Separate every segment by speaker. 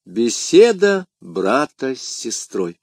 Speaker 1: Беседа брата с сестрой.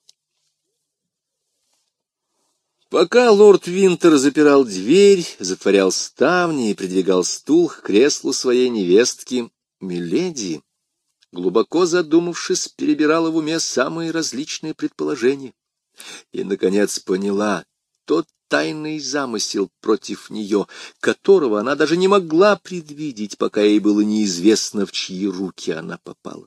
Speaker 1: Пока лорд Винтер запирал дверь, затворял ставни и придвигал стул к креслу своей невестки, миледи, глубоко задумавшись, перебирала в уме самые различные предположения и, наконец, поняла тот тайный замысел против нее, которого она даже не могла предвидеть, пока ей было неизвестно, в чьи руки она попала.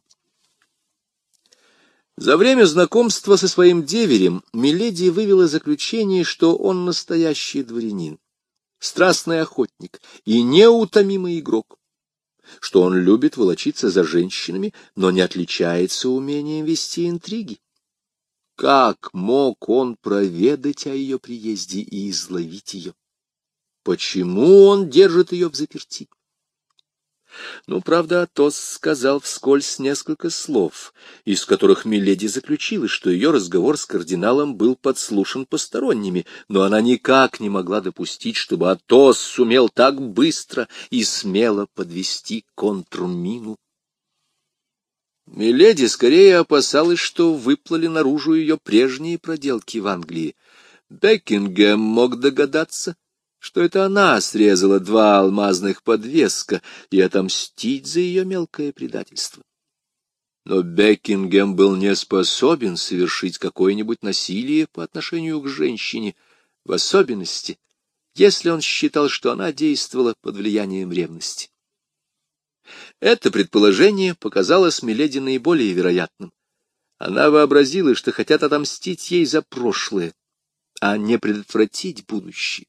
Speaker 1: За время знакомства со своим деверем миледи вывела заключение, что он настоящий дворянин, страстный охотник и неутомимый игрок, что он любит волочиться за женщинами, но не отличается умением вести интриги. Как мог он проведать о ее приезде и изловить ее? Почему он держит ее взаперти? Ну, правда, Атос сказал вскользь несколько слов, из которых миледи заключила, что ее разговор с кардиналом был подслушан посторонними, но она никак не могла допустить, чтобы Атос сумел так быстро и смело подвести контрмину. Миледи скорее опасалась, что выплыли наружу ее прежние проделки в Англии. Бекингем мог догадаться, что это она срезала 2 алмазных подвеска, и отомстить за ее мелкое предательство. Но Бекингем был не способен совершить какое-нибудь насилие по отношению к женщине, в особенности, если он считал, что она действовала под влиянием ревности. Это предположение показалось миледи наиболее вероятным. Она вообразила, что хотят отомстить ей за прошлое, а не предотвратить будущее.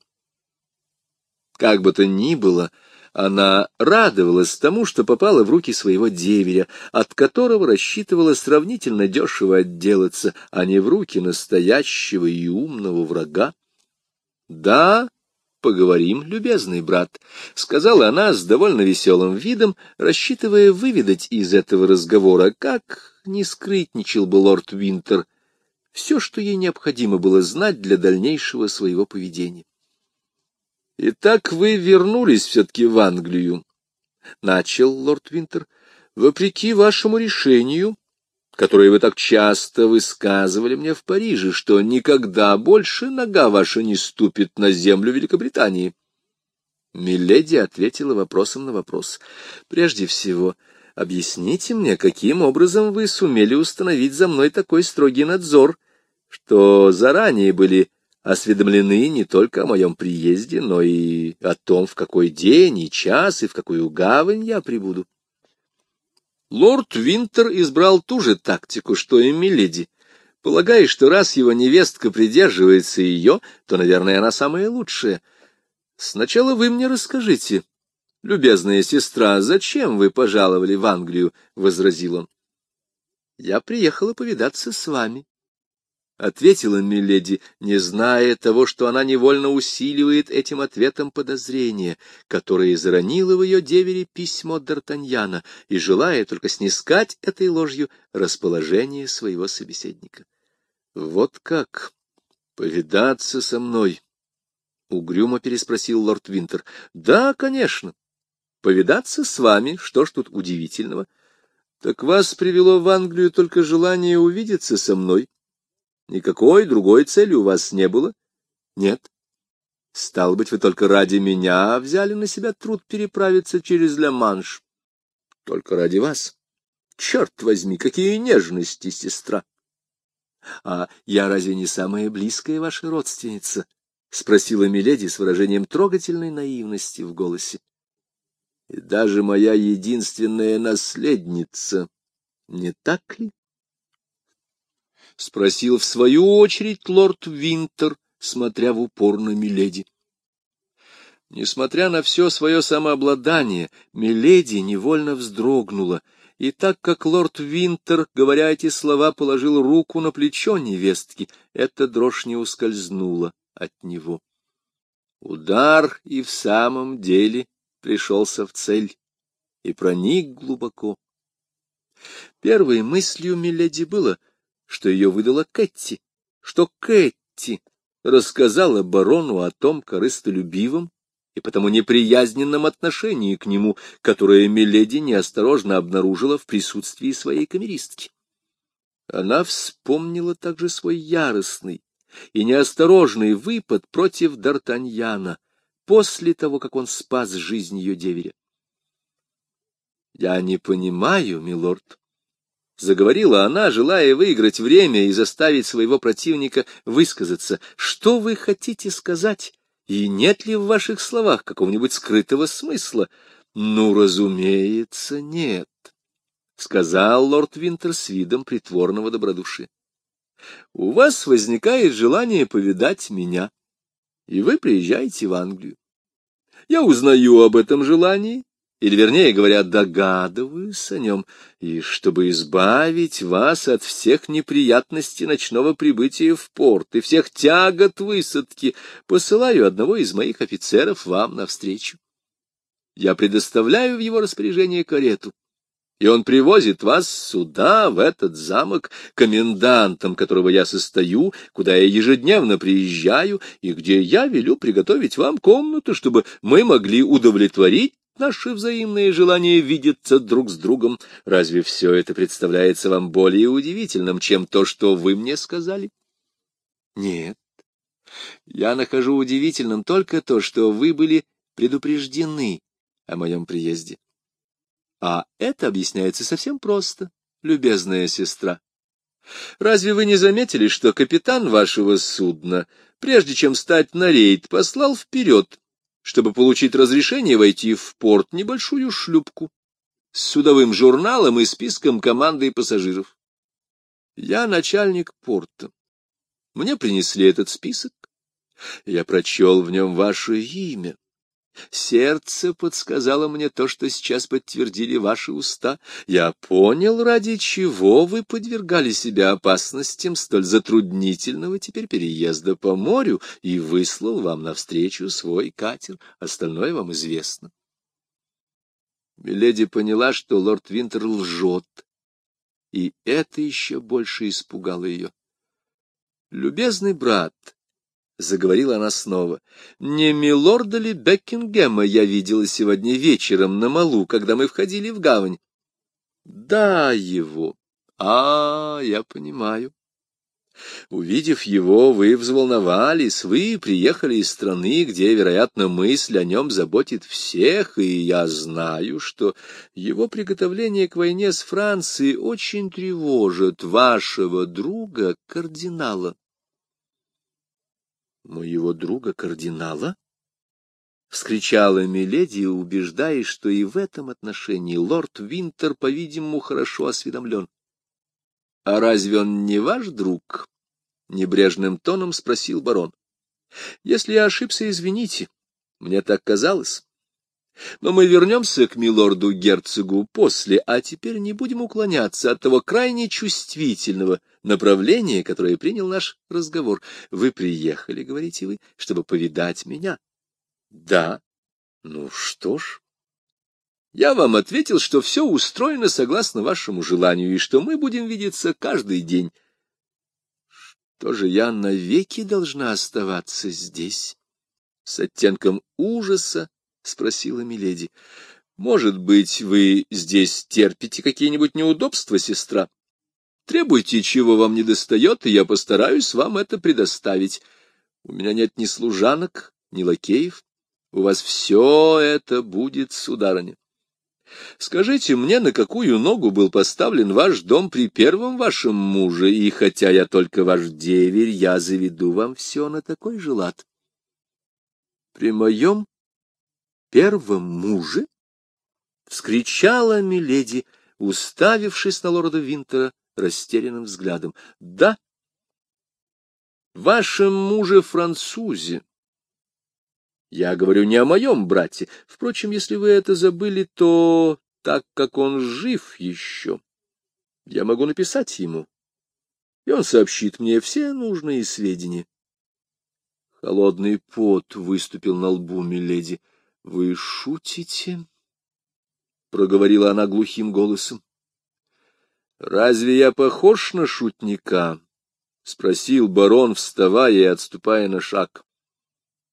Speaker 1: Как бы то ни было, она радовалась тому, что попала в руки своего деверя, от которого рассчитывала сравнительно дешево отделаться, а не в руки настоящего и умного врага. «Да, поговорим, любезный брат», — сказала она с довольно веселым видом, рассчитывая выведать из этого разговора, как не скрытничал бы лорд Винтер, все, что ей необходимо было знать для дальнейшего своего поведения. «Итак, вы вернулись все-таки в Англию», — начал лорд Винтер, — «вопреки вашему решению, которое вы так часто высказывали мне в Париже, что никогда больше нога ваша не ступит на землю Великобритании». Миледи ответила вопросом на вопрос. «Прежде всего, объясните мне, каким образом вы сумели установить за мной такой строгий надзор, что заранее были осведомлены не только о моем приезде, но и о том, в какой день и час и в какую гавань я прибуду». Лорд Винтер избрал ту же тактику, что и миледи, полагая, что раз его невестка придерживается ее, то, наверное, она самая лучшая. «Сначала вы мне расскажите, любезная сестра, зачем вы пожаловали в Англию?» — возразил он. «Я приехала повидаться с вами», — ответила миледи, не зная того, что она невольно усиливает этим ответом подозрение, которое заронило в ее девере письмо Д'Артаньяна, и желая только снискать этой ложью расположение своего собеседника. «Вот как? Повидаться со мной?» — угрюмо переспросил лорд Винтер. «Да, конечно. Повидаться с вами, что ж тут удивительного? Так вас привело в Англию только желание увидеться со мной? Никакой другой цели у вас не было? Нет. Стало быть, вы только ради меня взяли на себя труд переправиться через Ла-Манш. Только ради вас. Черт возьми, какие нежности, сестра! А я разве не самая близкая ваша родственница? — спросила миледи с выражением трогательной наивности в голосе. — И даже моя единственная наследница, не так ли? — спросил в свою очередь лорд Винтер, смотря в упор на миледи. Несмотря на все свое самообладание, миледи невольно вздрогнула, и так как лорд Винтер, говоря эти слова, положил руку на плечо невестки, эта дрожь не ускользнула от него. Удар и в самом деле пришелся в цель и проник глубоко. Первой мыслью миледи было, что ее выдала Кэтти, что Кэтти рассказала барону о том корыстолюбивом и потому неприязненном отношении к нему, которое миледи неосторожно обнаружила в присутствии своей камеристки. Она вспомнила также свой яростный и неосторожный выпад против Д'Артаньяна после того, как он спас жизнь ее деверя. — Я не понимаю, милорд, — заговорила она, желая выиграть время и заставить своего противника высказаться, — что вы хотите сказать, и нет ли в ваших словах какого-нибудь скрытого смысла? — Ну, разумеется, нет, — сказал лорд Винтер с видом притворного добродушия. — У вас возникает желание повидать меня, и вы приезжаете в Англию. Я узнаю об этом желании, или, вернее говоря, догадываюсь о нем, и чтобы избавить вас от всех неприятностей ночного прибытия в порт и всех тягот высадки, посылаю одного из моих офицеров вам навстречу. Я предоставляю в его распоряжение карету, и он привозит вас сюда, в этот замок, комендантом которого я состою, куда я ежедневно приезжаю, и где я велю приготовить вам комнату, чтобы мы могли удовлетворить наши взаимные желания видеться друг с другом. Разве все это представляется вам более удивительным, чем то, что вы мне сказали? Нет. Я нахожу удивительным только то, что вы были предупреждены о моем приезде. А это объясняется совсем просто, любезная сестра. Разве вы не заметили, что капитан вашего судна, прежде чем стать на рейд, послал вперед, чтобы получить разрешение войти в порт, небольшую шлюпку с судовым журналом и списком команды и пассажиров? Я начальник порта. Мне принесли этот список. Я прочел в нем ваше имя. Сердце подсказало мне то, что сейчас подтвердили ваши уста. Я понял, ради чего вы подвергали себя опасностям столь затруднительного теперь переезда по морю, и выслал вам навстречу свой катер. Остальное вам известно. Миледи поняла, что лорд Винтер лжет, и это еще больше испугало ее. «Любезный брат», — заговорила она снова, — «не милорда ли Бекингема я видела сегодня вечером на малу, когда мы входили в гавань?» «Да, его. Я понимаю. Увидев его, вы взволновались, вы приехали из страны, где, вероятно, мысль о нем заботит всех, и я знаю, что его приготовление к войне с Францией очень тревожит вашего друга кардинала». «Моего друга кардинала?» — вскричала миледи, убеждаясь, что и в этом отношении лорд Винтер, по-видимому, хорошо осведомлен. — А разве он не ваш друг? — небрежным тоном спросил барон. — Если я ошибся, извините, мне так казалось. Но мы вернемся к милорду-герцогу после, а теперь не будем уклоняться от того крайне чувствительного направления, которое принял наш разговор. Вы приехали, говорите вы, чтобы повидать меня? Да. Ну что ж. Я вам ответил, что все устроено согласно вашему желанию, и что мы будем видеться каждый день. Что же я навеки должна оставаться здесь? С оттенком ужаса спросила миледи. Может быть, вы здесь терпите какие-нибудь неудобства, сестра? Требуйте, чего вам недостает, и я постараюсь вам это предоставить. У меня нет ни служанок, ни лакеев. У вас все это будет, сударыня. Скажите мне, на какую ногу был поставлен ваш дом при первом вашем муже, и хотя я только ваш деверь, я заведу вам все на такой же лад. При моем первом муже? — вскричала миледи, уставившись на лорда Винтера растерянным взглядом. — Да, вашем муже-французе. Я говорю не о моем брате. Впрочем, если вы это забыли, то, так как он жив еще, я могу написать ему, и он сообщит мне все нужные сведения. Холодный пот выступил на лбу миледи. — Вы шутите? — проговорила она глухим голосом. — Разве я похож на шутника? — спросил барон, вставая и отступая на шаг.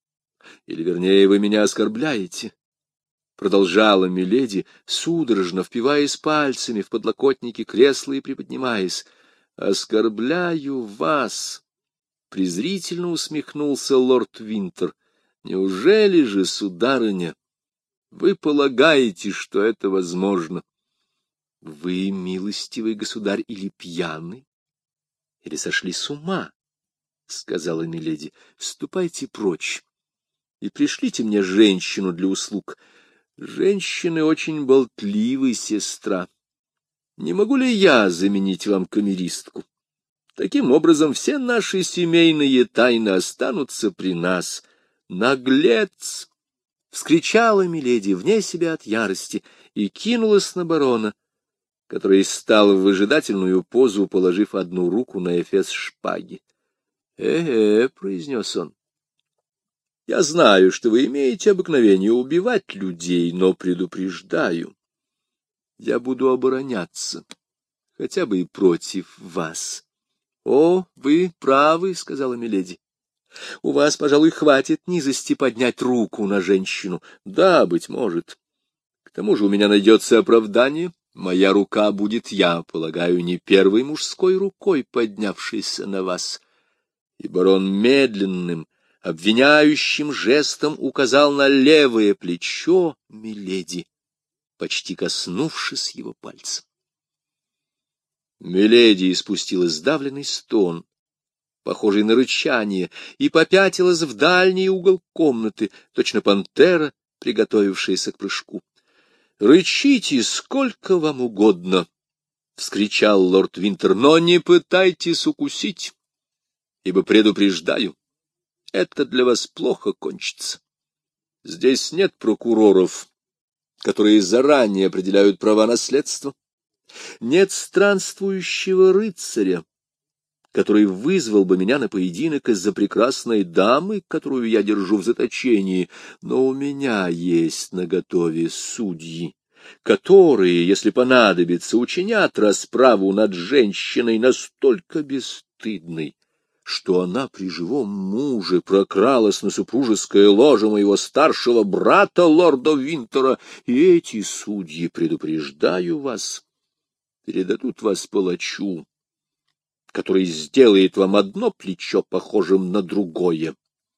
Speaker 1: Или, вернее, вы меня оскорбляете, — продолжала миледи, судорожно впиваясь пальцами в подлокотники кресла и приподнимаясь. — Оскорбляю вас! — презрительно усмехнулся лорд Винтер. — Неужели же, сударыня, вы полагаете, что это возможно? — Вы, милостивый государь, или пьяны, или сошли с ума, — сказала миледи. — Ступайте прочь и пришлите мне женщину для услуг. Женщины очень болтливы, сестра. Не могу ли я заменить вам камеристку? Таким образом, все наши семейные тайны останутся при нас. Наглец! — вскричала миледи вне себя от ярости и кинулась на барона, который стал в выжидательную позу, положив одну руку на эфес шпаги. — произнес он, — я знаю, что вы имеете обыкновение убивать людей, но предупреждаю, я буду обороняться, хотя бы и против вас. — О, вы правы, — сказала миледи. — У вас, пожалуй, хватит низости поднять руку на женщину. Да, быть может. К тому же у меня найдется оправдание. Моя рука будет, я полагаю, не первой мужской рукой, поднявшейся на вас. И барон медленным, обвиняющим жестом указал на левое плечо миледи, почти коснувшись его пальцем. Миледи испустила сдавленный стон, похожий на рычание, и попятилась в дальний угол комнаты, точно пантера, приготовившаяся к прыжку. — Рычите сколько вам угодно, — вскричал лорд Винтер, — но не пытайтесь укусить, ибо предупреждаю, это для вас плохо кончится. Здесь нет прокуроров, которые заранее определяют права наследства. Нет странствующего рыцаря, который вызвал бы меня на поединок из-за прекрасной дамы, которую я держу в заточении, но у меня есть наготове судьи, которые, если понадобится, учинят расправу над женщиной настолько бесстыдной, что она при живом муже прокралась на супружеское ложе моего старшего брата, лорда Винтера, и эти судьи, предупреждаю вас, передадут вас палачу, который сделает вам одно плечо похожим на другое.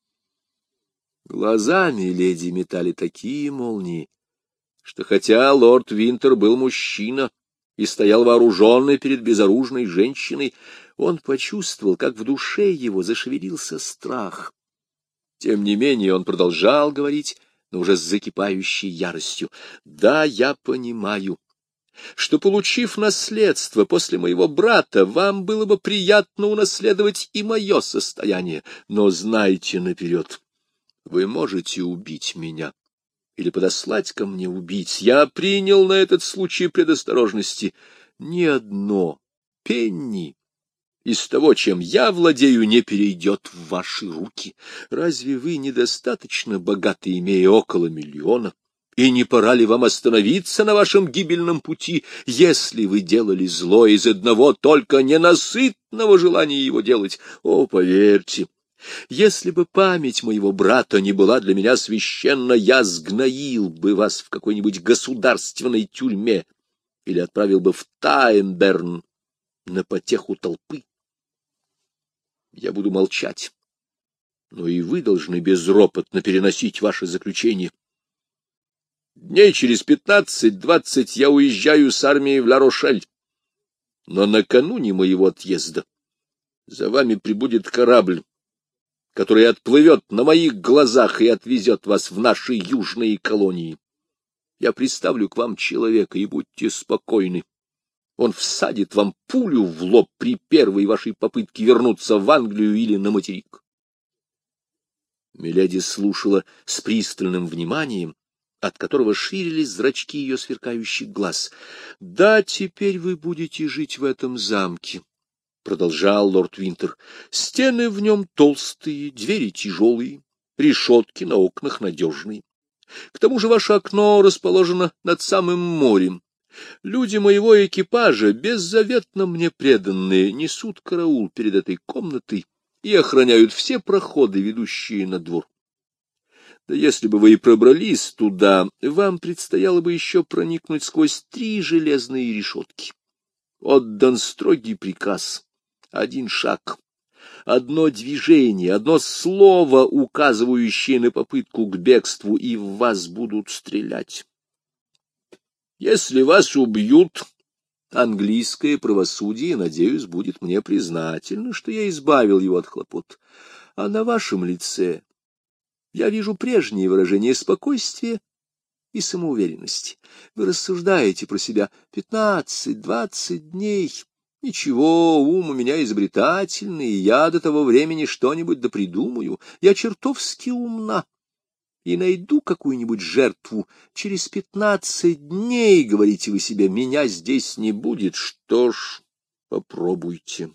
Speaker 1: Глазами леди метали такие молнии, что хотя лорд Винтер был мужчина и стоял вооруженный перед безоружной женщиной, он почувствовал, как в душе его зашевелился страх. Тем не менее он продолжал говорить, но уже с закипающей яростью. «Да, я понимаю, что, получив наследство после моего брата, вам было бы приятно унаследовать и мое состояние, но знайте наперед, вы можете убить меня или подослать ко мне убийц. Я принял на этот случай предосторожности. Ни одно пенни из того, чем я владею, не перейдет в ваши руки. Разве вы недостаточно богаты, имея около 1 миллиона? И не пора ли вам остановиться на вашем гибельном пути, если вы делали зло из одного только ненасытного желания его делать? О, поверьте, если бы память моего брата не была для меня священна, я сгноил бы вас в какой-нибудь государственной тюрьме или отправил бы в Таймберн на потеху толпы. Я буду молчать, но и вы должны безропотно переносить ваше заключение. Дней через 15-20 я уезжаю с армией в Ла-Рошель, но накануне моего отъезда за вами прибудет корабль, который отплывет на моих глазах и отвезет вас в наши южные колонии. Я приставлю к вам человека, и будьте спокойны. Он всадит вам пулю в лоб при первой вашей попытке вернуться в Англию или на материк. Миледи слушала с пристальным вниманием, от которого ширились зрачки ее сверкающих глаз. — Да, теперь вы будете жить в этом замке, — продолжал лорд Винтер. — Стены в нем толстые, двери тяжелые, решетки на окнах надежные. К тому же ваше окно расположено над самым морем. Люди моего экипажа, беззаветно мне преданные, несут караул перед этой комнатой и охраняют все проходы, ведущие на двор. Да если бы вы и пробрались туда, вам предстояло бы еще проникнуть сквозь 3 железные решетки. Отдан строгий приказ. 1 шаг, 1 движение, 1 слово, указывающее на попытку к бегству, и в вас будут стрелять. Если вас убьют, английское правосудие, надеюсь, будет мне признательно, что я избавил его от хлопот. А на вашем лице я вижу прежние выражения спокойствия и самоуверенности. Вы рассуждаете про себя 15-20 дней. Ничего, ум у меня изобретательный, и я до того времени что-нибудь допридумаю. Я чертовски умна и найду какую-нибудь жертву. Через 15 дней, говорите вы себе, меня здесь не будет. Что ж, попробуйте.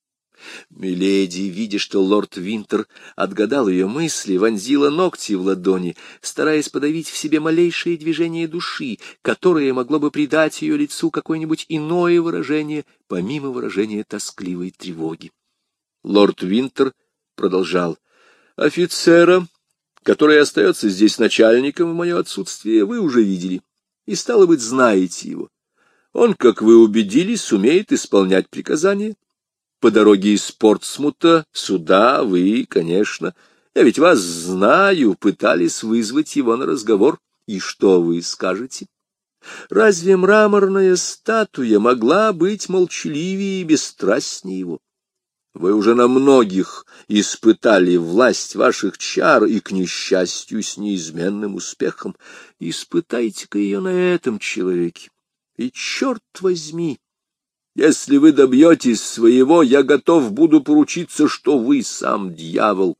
Speaker 1: Миледи, видя, что лорд Винтер отгадал ее мысли, вонзила ногти в ладони, стараясь подавить в себе малейшее движение души, которое могло бы придать ее лицу какое-нибудь иное выражение, помимо выражения тоскливой тревоги. Лорд Винтер продолжал: «Офицера, который остается здесь начальником в мое отсутствие, вы уже видели, и, стало быть, знаете его. Он, как вы убедились, сумеет исполнять приказания. По дороге из Портсмута сюда вы, конечно, я ведь вас знаю, пытались вызвать его на разговор. И что вы скажете? Разве мраморная статуя могла быть молчаливее и бесстрастнее его? Вы уже на многих испытали власть ваших чар, и, к несчастью, с неизменным успехом. Испытайте-ка ее на этом человеке. И, черт возьми, если вы добьетесь своего, я готов буду поручиться, что вы сам дьявол».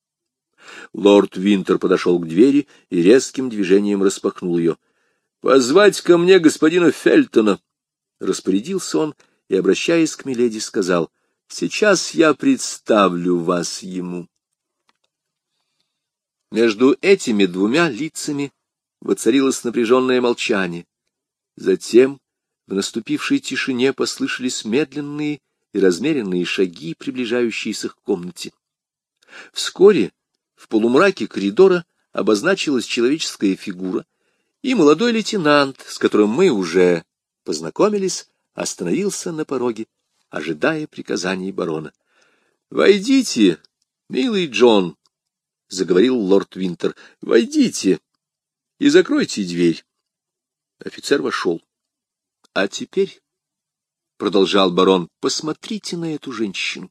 Speaker 1: Лорд Винтер подошел к двери и резким движением распахнул ее. «Позвать ко мне господина Фельтона», — распорядился он и, обращаясь к миледи, сказал: «Сейчас я представлю вас ему». Между этими 2 лицами воцарилось напряженное молчание. Затем в наступившей тишине послышались медленные и размеренные шаги, приближающиеся к комнате. Вскоре в полумраке коридора обозначилась человеческая фигура, и молодой лейтенант, с которым мы уже познакомились, остановился на пороге, ожидая приказаний барона. — Войдите, милый Джон, — заговорил лорд Винтер, — войдите и закройте дверь. Офицер вошел. — А теперь, — продолжал барон, — посмотрите на эту женщину.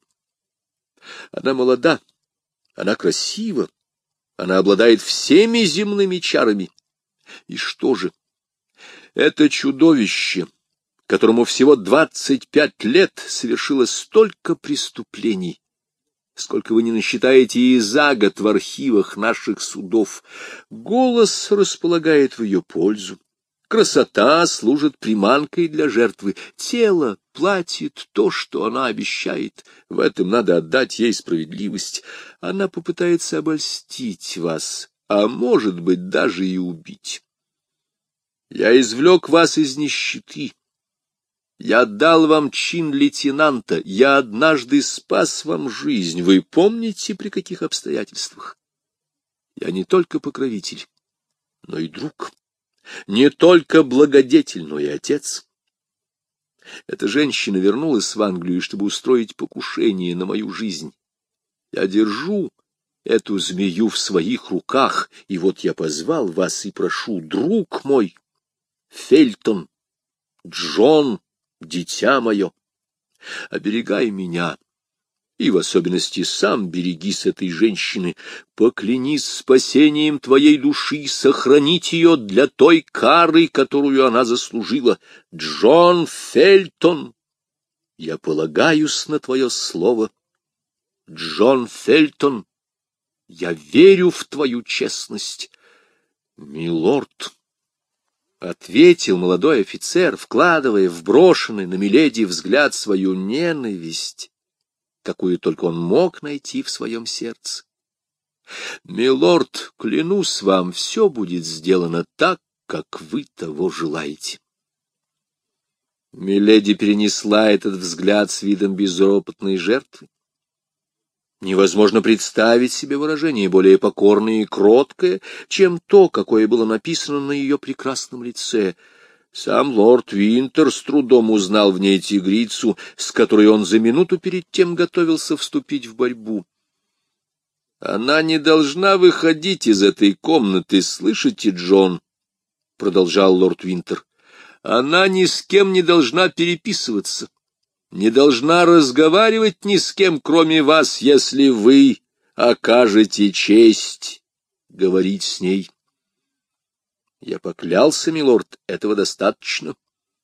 Speaker 1: Она молода, она красива, она обладает всеми земными чарами. И что же? Это чудовище, которому всего 25 лет, совершило столько преступлений, сколько вы не насчитаете и за год в архивах наших судов. Голос располагает в ее пользу. Красота служит приманкой для жертвы. Тело платит то, что она обещает. В этом надо отдать ей справедливость. Она попытается обольстить вас, а может быть даже и убить. Я извлек вас из нищеты. Я дал вам чин лейтенанта. Я однажды спас вам жизнь. Вы помните, при каких обстоятельствах? Я не только покровитель, но и друг. Не только благодетель, но и отец. Эта женщина вернулась в Англию, чтобы устроить покушение на мою жизнь. Я держу эту змею в своих руках, и вот я позвал вас и прошу, друг мой, Фельтон, Джон, дитя мое, оберегай меня. И в особенности сам берегись этой женщины, поклянись спасением твоей души сохранить ее для той кары, которую она заслужила. Джон Фельтон, я полагаюсь на твое слово. Джон Фельтон, я верю в твою честность. Милорд, — ответил молодой офицер, вкладывая в брошенный на миледи взгляд свою ненависть, какую только он мог найти в своем сердце. — Милорд, клянусь вам, все будет сделано так, как вы того желаете. Миледи перенесла этот взгляд с видом безропотной жертвы. Невозможно представить себе выражение более покорное и кроткое, чем то, какое было написано на ее прекрасном лице. Сам лорд Винтер с трудом узнал в ней тигрицу, с которой он за минуту перед тем готовился вступить в борьбу. «Она не должна выходить из этой комнаты, слышите, Джон?» — продолжал лорд Винтер. «Она ни с кем не должна переписываться, не должна разговаривать ни с кем, кроме вас, если вы окажете честь говорить с ней». Я поклялся, милорд, этого достаточно.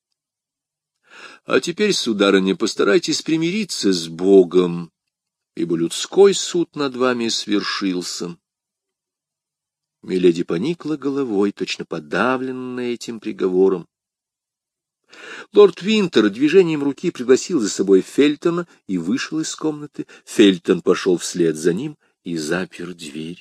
Speaker 1: А теперь, сударыня, постарайтесь примириться с Богом, ибо людской суд над вами свершился. Миледи поникла головой, точно подавленная этим приговором. Лорд Винтер движением руки пригласил за собой Фельтона и вышел из комнаты. Фельтон пошел вслед за ним и запер дверь.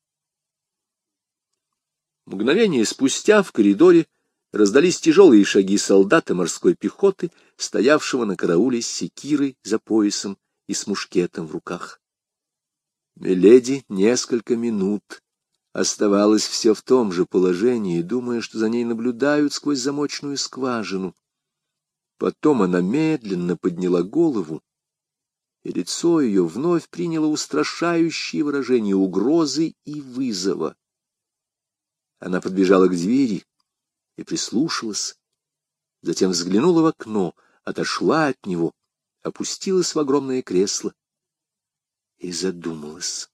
Speaker 1: Мгновение спустя в коридоре раздались тяжелые шаги солдата морской пехоты, стоявшего на карауле с секирой за поясом и с мушкетом в руках. Миледи несколько минут оставалась все в том же положении, думая, что за ней наблюдают сквозь замочную скважину. Потом она медленно подняла голову, и лицо ее вновь приняло устрашающее выражение угрозы и вызова. Она подбежала к двери и прислушалась, затем взглянула в окно, отошла от него, опустилась в огромное кресло и задумалась.